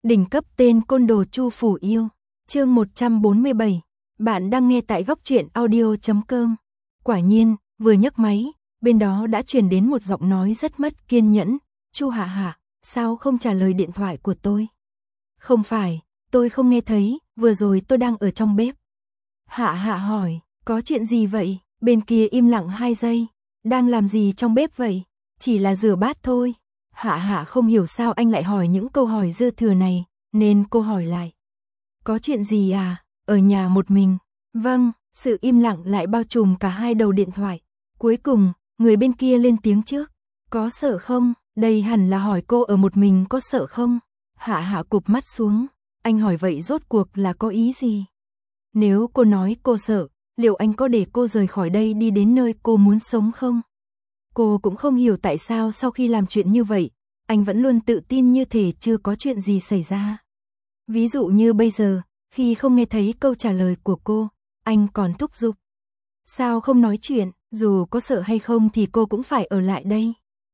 Đỉnh cấp tên côn đồ Chu Phủ Yêu. Chương 147. Bạn đang nghe tại góc truyện audio.com. Quả nhiên, vừa nhấc máy, bên đó đã truyền đến một giọng nói rất mất kiên nhẫn. Chu Hạ Hạ, sao không trả lời điện thoại của tôi? Không phải, tôi không nghe thấy, vừa rồi tôi đang ở trong bếp. Hạ Hạ hỏi, có chuyện gì vậy? Bên kia im lặng 2 giây. Đang làm gì trong bếp vậy? Chỉ là rửa bát thôi. Hạ Hạ không hiểu sao anh lại hỏi những câu hỏi dư thừa này, nên cô hỏi lại. Có chuyện gì à? Ở nhà một mình. Vâng, sự im lặng lại bao trùm cả hai đầu điện thoại. Cuối cùng, người bên kia lên tiếng trước. Có sợ không? Đây hẳn là hỏi cô ở một mình có sợ không? Hạ Hạ cụp mắt xuống. Anh hỏi vậy rốt cuộc là có ý gì? Nếu cô nói cô sợ, liệu anh có để cô rời khỏi đây đi đến nơi cô muốn sống không? Cô cũng không hiểu tại sao sau khi làm chuyện như vậy, anh vẫn luôn tự tin như thể chưa có chuyện gì xảy ra. Ví dụ như bây giờ, khi không nghe thấy câu trả lời của cô, anh còn thúc giục. Sao không nói chuyện, dù có sợ hay không thì cô cũng phải ở lại đây.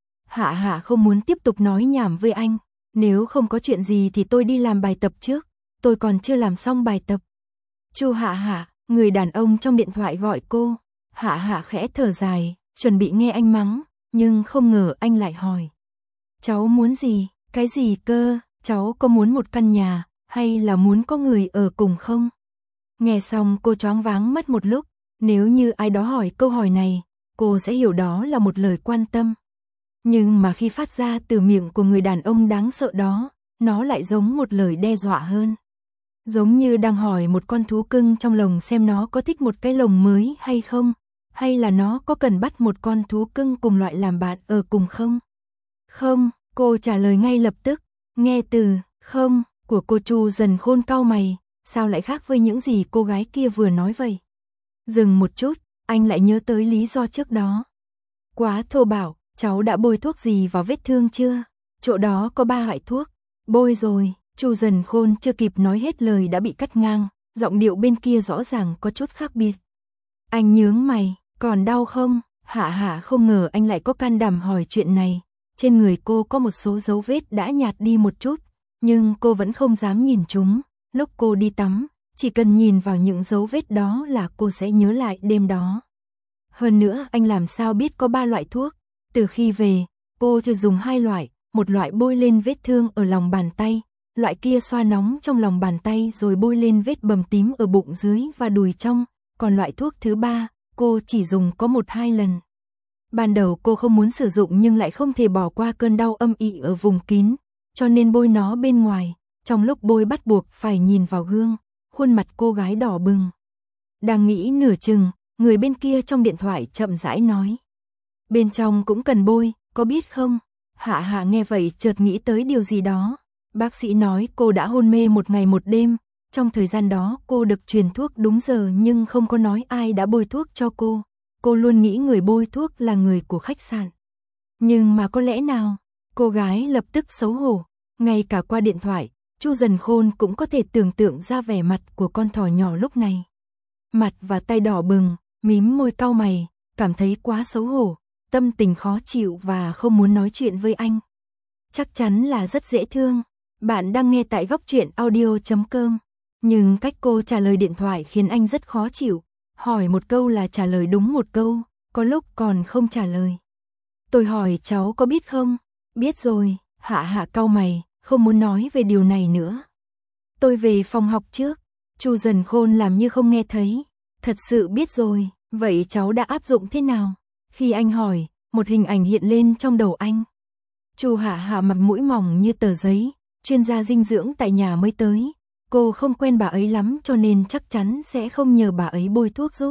Hạ Hạ không muốn tiếp tục nói nhảm với anh. Nếu không có chuyện gì thì tôi đi làm bài tập trước, tôi còn chưa làm xong bài tập. Chu Hạ Hạ, người đàn ông trong điện thoại gọi cô. Hạ Hạ khẽ thở dài, chuẩn bị nghe anh mắng, nhưng không ngờ anh lại hỏi. Cháu muốn gì? Cái gì cơ? Cháu có muốn một căn nhà, hay là muốn có người ở cùng không? Nghe xong cô choáng váng mất một lúc, nếu như ai đó hỏi câu hỏi này, cô sẽ hiểu đó là một lời quan tâm. Nhưng mà khi phát ra từ miệng của người đàn ông đáng sợ đó, nó lại giống một lời đe dọa hơn. Giống như đang hỏi một con thú cưng trong lồng xem nó có thích một cái lồng mới hay không, hay là nó có cần bắt một con thú cưng cùng loại làm bạn ở cùng không? Không, cô trả lời ngay lập tức. Nghe từ không của cô Chu dần khôn cau mày, sao lại khác với những gì cô gái kia vừa nói vậy? Dừng một chút, anh lại nhớ tới lý do trước đó. Quá thô bạo, cháu đã bôi thuốc gì vào vết thương chưa? Chỗ đó có 3 loại thuốc. Bôi rồi. Chu dần khôn chưa kịp nói hết lời đã bị cắt ngang, giọng điệu bên kia rõ ràng có chút khác biệt. Anh nhướng mày, còn đau không? Hạ Hạ không ngờ anh lại có can đảm hỏi chuyện này. Trên người cô có một số dấu vết đã nhạt đi một chút, nhưng cô vẫn không dám nhìn chúng. Lúc cô đi tắm, chỉ cần nhìn vào những dấu vết đó là cô sẽ nhớ lại đêm đó. Hơn nữa anh làm sao biết có 3 loại thuốc? Từ khi về, cô chỉ dùng 2 loại, một loại bôi lên vết thương ở lòng bàn tay, loại kia xoa nóng trong lòng bàn tay rồi bôi lên vết bầm tím ở bụng dưới và đùi trong, còn loại thuốc thứ 3, cô chỉ dùng có 1-2 lần. Ban đầu cô không muốn sử dụng nhưng lại không thể bỏ qua cơn đau âm ỉ ở vùng kín, cho nên bôi nó bên ngoài. Trong lúc bôi bắt buộc phải nhìn vào gương, khuôn mặt cô gái đỏ bừng. Đang nghĩ nửa chừng, người bên kia trong điện thoại chậm rãi nói. Bên trong cũng cần bôi, có biết không? Hạ Hạ nghe vậy chợt nghĩ tới điều gì đó. Bác sĩ nói cô đã hôn mê 1 ngày 1 đêm, trong thời gian đó cô được truyền thuốc đúng giờ nhưng không có nói ai đã bôi thuốc cho cô. Cô luôn nghĩ người bôi thuốc là người của khách sạn. Nhưng mà có lẽ nào? Cô gái lập tức xấu hổ. Ngay cả qua điện thoại, Chu dần khôn cũng có thể tưởng tượng ra vẻ mặt của con thỏ nhỏ lúc này. Mặt và tay đỏ bừng, mím môi cau mày, cảm thấy quá xấu hổ, tâm tình khó chịu và không muốn nói chuyện với anh. Chắc chắn là rất dễ thương. Bạn đang nghe tại góc truyện audio.com. Nhưng cách cô trả lời điện thoại khiến anh rất khó chịu. Hỏi một câu là trả lời đúng một câu, có lúc còn không trả lời. Tôi hỏi cháu có biết không? Biết rồi. Hạ Hạ cau mày, không muốn nói về điều này nữa. Tôi về phòng học trước. Chu dần khôn làm như không nghe thấy. Thật sự biết rồi, vậy cháu đã áp dụng thế nào? Khi anh hỏi, một hình ảnh hiện lên trong đầu anh. Chu Hạ Hạ mặt mũi mỏng như tờ giấy, chuyên gia dinh dưỡng tại nhà mới tới. Cô không quen bà ấy lắm cho nên chắc chắn sẽ không nhờ bà ấy bôi thuốc giúp.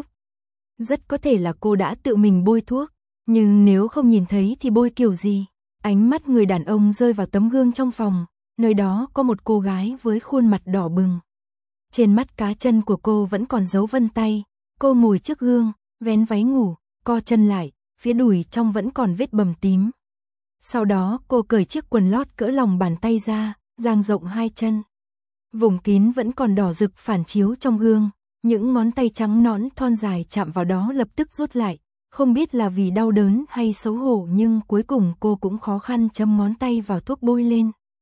Rất có thể là cô đã tự mình bôi thuốc, nhưng nếu không nhìn thấy thì bôi kiểu gì? Ánh mắt người đàn ông rơi vào tấm gương trong phòng, nơi đó có một cô gái với khuôn mặt đỏ bừng. Trên mắt cá chân của cô vẫn còn dấu vân tay, cô ngồi trước gương, vén váy ngủ, co chân lại, phía đùi trong vẫn còn vết bầm tím. Sau đó cô cởi chiếc quần lót cỡ lòng bàn tay ra, dang rộng 2 chân. Vùng kín vẫn còn đỏ rực phản chiếu trong gương, những ngón tay trắng nõn thon dài chạm vào đó lập tức rút lại, không biết là vì đau đớn hay xấu hổ nhưng cuối cùng cô cũng khó khăn châm ngón tay vào thuốc bôi lên.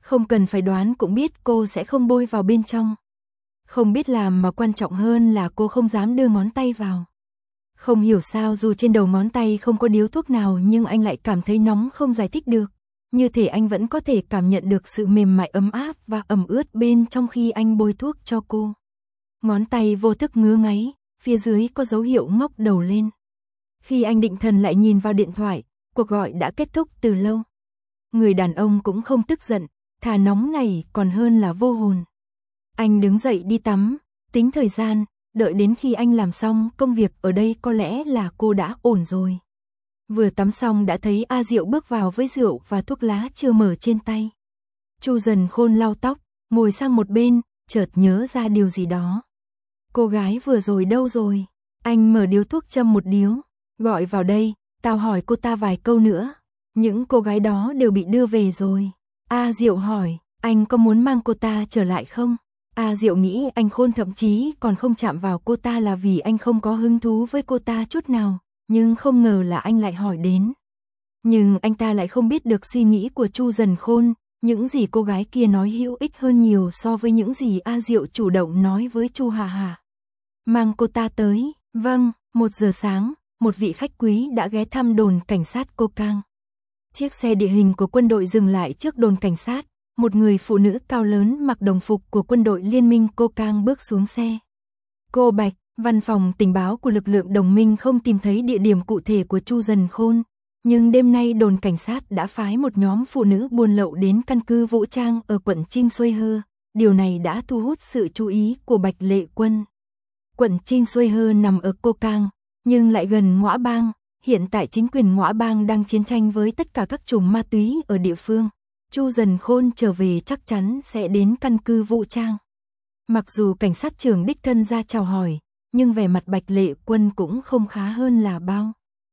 Không cần phải đoán cũng biết cô sẽ không bôi vào bên trong. Không biết làm mà quan trọng hơn là cô không dám đưa ngón tay vào. Không hiểu sao dù trên đầu ngón tay không có điếu thuốc nào nhưng anh lại cảm thấy nóng không giải thích được. Như thể anh vẫn có thể cảm nhận được sự mềm mại ấm áp và ẩm ướt bên trong khi anh bôi thuốc cho cô. Ngón tay vô thức ngứa ngáy, phía dưới có dấu hiệu ngóc đầu lên. Khi anh định thần lại nhìn vào điện thoại, cuộc gọi đã kết thúc từ lâu. Người đàn ông cũng không tức giận, thà nóng này còn hơn là vô hồn. Anh đứng dậy đi tắm, tính thời gian, đợi đến khi anh làm xong công việc ở đây có lẽ là cô đã ổn rồi. Vừa tắm xong đã thấy A Diệu bước vào với rượu và thuốc lá chưa mở trên tay. Chu Dần Khôn lau tóc, ngồi sang một bên, chợt nhớ ra điều gì đó. Cô gái vừa rồi đâu rồi? Anh mở điếu thuốc châm một điếu, gọi vào đây, tao hỏi cô ta vài câu nữa. Những cô gái đó đều bị đưa về rồi. A Diệu hỏi, anh có muốn mang cô ta trở lại không? A Diệu nghĩ anh Khôn thậm chí còn không chạm vào cô ta là vì anh không có hứng thú với cô ta chút nào, nhưng không ngờ là anh lại hỏi đến. Nhưng anh ta lại không biết được suy nghĩ của Chu Dần Khôn, những gì cô gái kia nói hữu ích hơn nhiều so với những gì A Diệu chủ động nói với Chu Hà Hà. Mang cô ta tới, vâng, 1 giờ sáng, một vị khách quý đã ghé thăm đồn cảnh sát Cô Cang. Chiếc xe địa hình của quân đội dừng lại trước đồn cảnh sát, một người phụ nữ cao lớn mặc đồng phục của quân đội liên minh Cô Cang bước xuống xe. Cô Bạch, văn phòng tình báo của lực lượng đồng minh không tìm thấy địa điểm cụ thể của Chu Dần Khôn, nhưng đêm nay đồn cảnh sát đã phái một nhóm phụ nữ buôn lậu đến căn cứ vũ trang ở quận Trinh Xuôi Hơ, điều này đã thu hút sự chú ý của Bạch Lệ Quân. Quận Trinh Xuôi Hơ nằm ở Cô Cang, nhưng lại gần Ngõa Bang, hiện tại chính quyền Ngõa Bang đang chiến tranh với tất cả các chùm ma túy ở địa phương. Chu Dần Khôn trở về chắc chắn sẽ đến căn cứ vũ trang. Mặc dù cảnh sát trưởng đích thân ra chào hỏi, nhưng vẻ mặt Bạch Lệ Quân cũng không khá hơn là bao.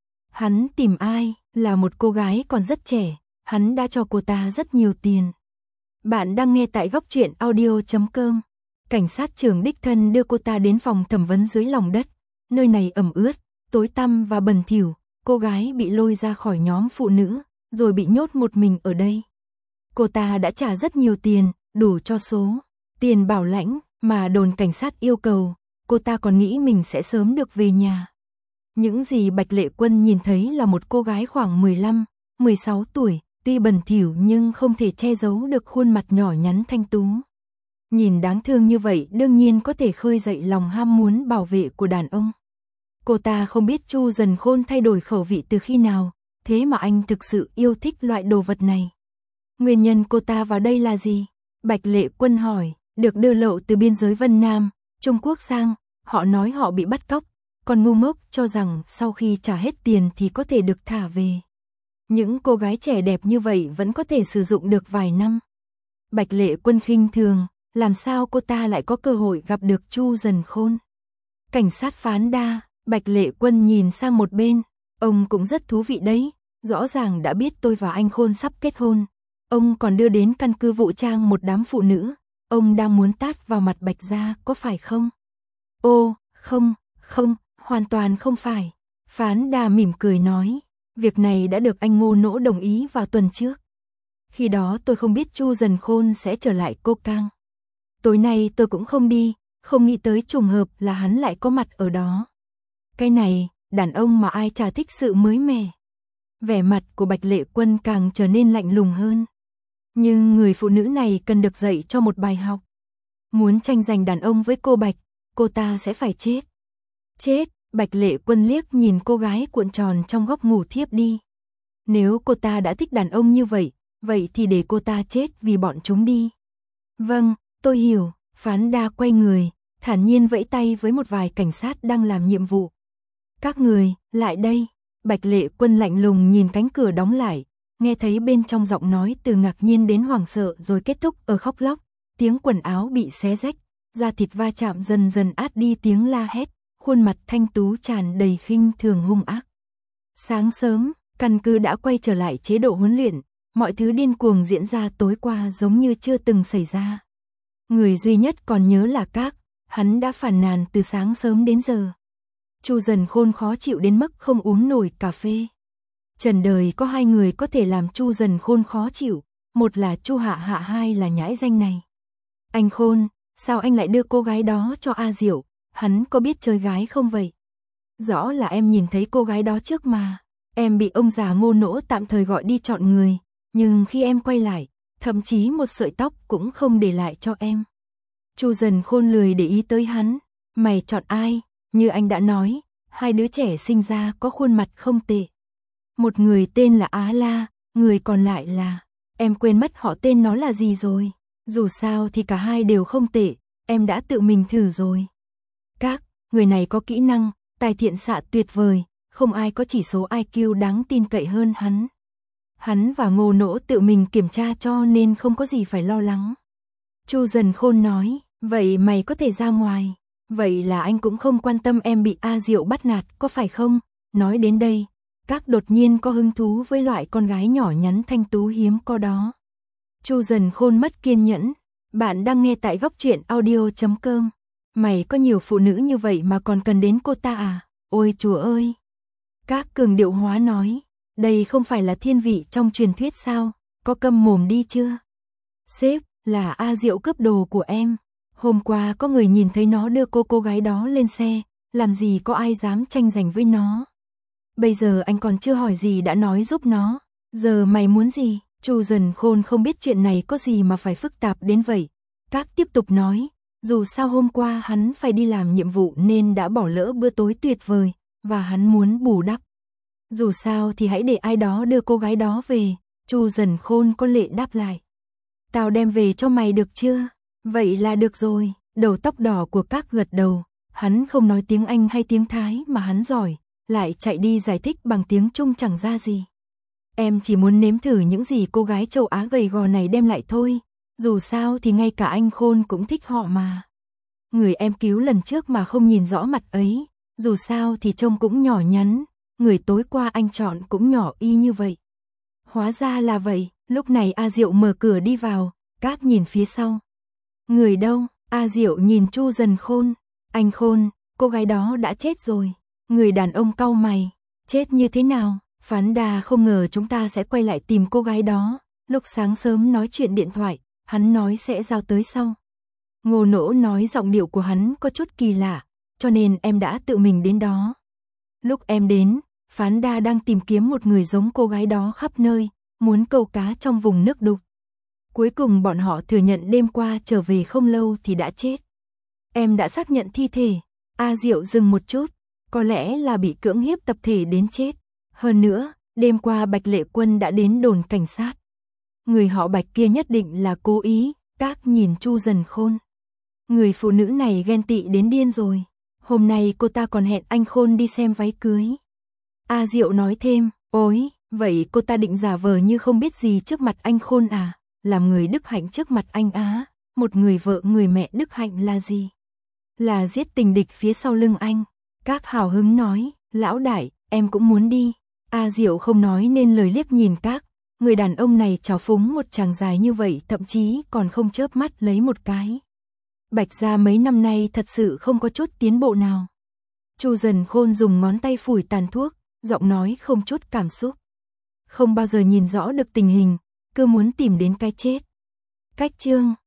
Hắn tìm ai? Là một cô gái còn rất trẻ, hắn đã cho cô ta rất nhiều tiền. Bạn đang nghe tại góc truyện audio.com. Cảnh sát trưởng đích thân đưa cô ta đến phòng thẩm vấn dưới lòng đất. Nơi này ẩm ướt, tối tăm và bẩn thỉu. Cô gái bị lôi ra khỏi nhóm phụ nữ, rồi bị nhốt một mình ở đây. Cô ta đã trả rất nhiều tiền, đủ cho số tiền bảo lãnh mà đồn cảnh sát yêu cầu. Cô ta còn nghĩ mình sẽ sớm được về nhà. Những gì Bạch Lệ Quân nhìn thấy là một cô gái khoảng 15, 16 tuổi, tuy bẩn thỉu nhưng không thể che giấu được khuôn mặt nhỏ nhắn thanh tú. Nhìn đáng thương như vậy đương nhiên có thể khơi dậy lòng ham muốn bảo vệ của đàn ông. Cô ta không biết Chu Dần Khôn thay đổi khẩu vị từ khi nào, thế mà anh thực sự yêu thích loại đồ vật này. Nguyên nhân cô ta vào đây là gì? Bạch Lệ Quân hỏi, được đưa lậu từ biên giới Vân Nam, Trung Quốc sang, họ nói họ bị bắt cóc, còn ngu ngốc cho rằng sau khi trả hết tiền thì có thể được thả về. Những cô gái trẻ đẹp như vậy vẫn có thể sử dụng được vài năm. Bạch Lệ Quân khinh thường, làm sao cô ta lại có cơ hội gặp được Chu Dần Khôn? Cảnh sát Phán Đa, Bạch Lệ Quân nhìn sang một bên, ông cũng rất thú vị đấy, rõ ràng đã biết tôi và anh Khôn sắp kết hôn. Ông còn đưa đến căn cứ vũ trang một đám phụ nữ, ông đang muốn tát vào mặt Bạch gia có phải không? Ô, không, hoàn toàn không phải. Phán Đa mỉm cười nói, việc này đã được anh Ngô Nỗ đồng ý vào tuần trước. Khi đó tôi không biết Chu Dần Khôn sẽ trở lại Cô Cang. Tối nay tôi cũng không đi, không nghĩ tới trùng hợp là hắn lại có mặt ở đó. Cái này, đàn ông mà ai chả thích sự mới mẻ. Vẻ mặt của Bạch Lệ Quân càng trở nên lạnh lùng hơn. Nhưng người phụ nữ này cần được dạy cho một bài học. Muốn tranh giành đàn ông với cô Bạch, cô ta sẽ phải chết. Chết, Bạch Lệ Quân liếc nhìn cô gái cuộn tròn trong góc ngủ thiếp đi. Nếu cô ta đã thích đàn ông như vậy, vậy thì để cô ta chết vì bọn chúng đi. Vâng, tôi hiểu. Phán Đa quay người, thản nhiên vẫy tay với một vài cảnh sát đang làm nhiệm vụ. Các người, lại đây. Bạch Lệ Quân lạnh lùng nhìn cánh cửa đóng lại, nghe thấy bên trong giọng nói từ ngạc nhiên đến hoảng sợ rồi kết thúc ở khóc lóc, tiếng quần áo bị xé rách, da thịt va chạm dần dần át đi tiếng la hét, khuôn mặt thanh tú tràn đầy khinh thường hung ác. Sáng sớm, căn cứ đã quay trở lại chế độ huấn luyện, mọi thứ điên cuồng diễn ra tối qua giống như chưa từng xảy ra. Người duy nhất còn nhớ là Các, hắn đã phàn nàn từ sáng sớm đến giờ. Chu Dần Khôn khó chịu đến mức không uống nổi cà phê. Trần đời có 2 người có thể làm Chu Dần Khôn khó chịu, một là Chu Hạ Hạ, hai là nhãi danh này. Anh Khôn, sao anh lại đưa cô gái đó cho A Diệu, hắn có biết chơi gái không vậy? Rõ là em nhìn thấy cô gái đó trước mà, em bị ông già Ngô Nỗ tạm thời gọi đi chọn người, nhưng khi em quay lại, thậm chí một sợi tóc cũng không để lại cho em. Chu Dần Khôn lười để ý tới hắn, mày chọn ai, như anh đã nói, hai đứa trẻ sinh ra có khuôn mặt không tệ. Một người tên là Á La, người còn lại là, em quên mất họ tên nó là gì rồi, dù sao thì cả hai đều không tệ, em đã tự mình thử rồi. Các người này có kỹ năng, tài thiện xạ tuyệt vời, không ai có chỉ số IQ đáng tin cậy hơn hắn. Hắn và Ngô Nỗ tự mình kiểm tra cho nên không có gì phải lo lắng. Chu Dần Khôn nói, vậy mày có thể ra ngoài, vậy là anh cũng không quan tâm em bị A Diệu bắt nạt, có phải không? Nói đến đây, Các đột nhiên có hứng thú với loại con gái nhỏ nhắn thanh tú hiếm có đó. Chu Dần Khôn mất kiên nhẫn, bạn đang nghe tại góc truyện audio.com. Mày có nhiều phụ nữ như vậy mà còn cần đến cô ta à? Ôi chúa ơi! Các cường điệu hóa nói, đây không phải là thiên vị trong truyền thuyết sao, có câm mồm đi chưa? Sếp, là A Diệu cướp đồ của em. Hôm qua có người nhìn thấy nó đưa cô gái đó lên xe, làm gì có ai dám tranh giành với nó. Bây giờ anh còn chưa hỏi gì đã nói giúp nó, giờ mày muốn gì? Chu Dần Khôn không biết chuyện này có gì mà phải phức tạp đến vậy. Các tiếp tục nói, dù sao hôm qua hắn phải đi làm nhiệm vụ nên đã bỏ lỡ bữa tối tuyệt vời, và hắn muốn bù đắp. Dù sao thì hãy để ai đó đưa cô gái đó về. Chu Dần Khôn có lệ đáp lại. Tao đem về cho mày được chưa? Vậy là được rồi. Đầu tóc đỏ của Các gật đầu. Hắn không nói tiếng Anh hay tiếng Thái mà hắn giỏi, lại chạy đi giải thích bằng tiếng Trung chẳng ra gì. Em chỉ muốn nếm thử những gì cô gái châu Á gầy gò này đem lại thôi. Dù sao thì ngay cả anh Khôn cũng thích họ mà. Người em cứu lần trước mà không nhìn rõ mặt ấy, dù sao thì trông cũng nhỏ nhắn, người tối qua anh chọn cũng nhỏ y như vậy. Hóa ra là vậy, lúc này A Diệu mở cửa đi vào, Các nhìn phía sau. Người đâu? A Diệu nhìn Chu Dần Khôn. Anh Khôn, cô gái đó đã chết rồi. Người đàn ông cau mày. Chết như thế nào? Phán Đà không ngờ chúng ta sẽ quay lại tìm cô gái đó. Lúc sáng sớm nói chuyện điện thoại, hắn nói sẽ giao tới sau. Ngô Nỗ nói giọng điệu của hắn có chút kỳ lạ, cho nên em đã tự mình đến đó. Lúc em đến, Phán Đa đang tìm kiếm một người giống cô gái đó khắp nơi, muốn câu cá trong vùng nước đục. Cuối cùng bọn họ thừa nhận đêm qua trở về không lâu thì đã chết. Em đã xác nhận thi thể. A Diệu dừng một chút, có lẽ là bị cưỡng hiếp tập thể đến chết. Hơn nữa, đêm qua Bạch Lệ Quân đã đến đồn cảnh sát. Người họ Bạch kia nhất định là cố ý. Các nhìn Chu Dần Khôn. Người phụ nữ này ghen tị đến điên rồi. Hôm nay cô ta còn hẹn anh Khôn đi xem váy cưới. A Diệu nói thêm, ôi, vậy cô ta định giả vờ như không biết gì trước mặt anh Khôn à? Làm người đức hạnh trước mặt anh á? Một người vợ người mẹ đức hạnh là gì? Là giết tình địch phía sau lưng anh. Các hào hứng nói, lão đại, em cũng muốn đi. A Diệu không nói nên lời, liếc nhìn Các. Người đàn ông này trào phúng một chàng dài như vậy, thậm chí còn không chớp mắt lấy một cái. Bạch gia mấy năm nay thật sự không có chút tiến bộ nào. Chu Dần Khôn dùng ngón tay phủi tàn thuốc, giọng nói không chút cảm xúc. Không bao giờ nhìn rõ được tình hình, cứ muốn tìm đến cái chết. Cách chương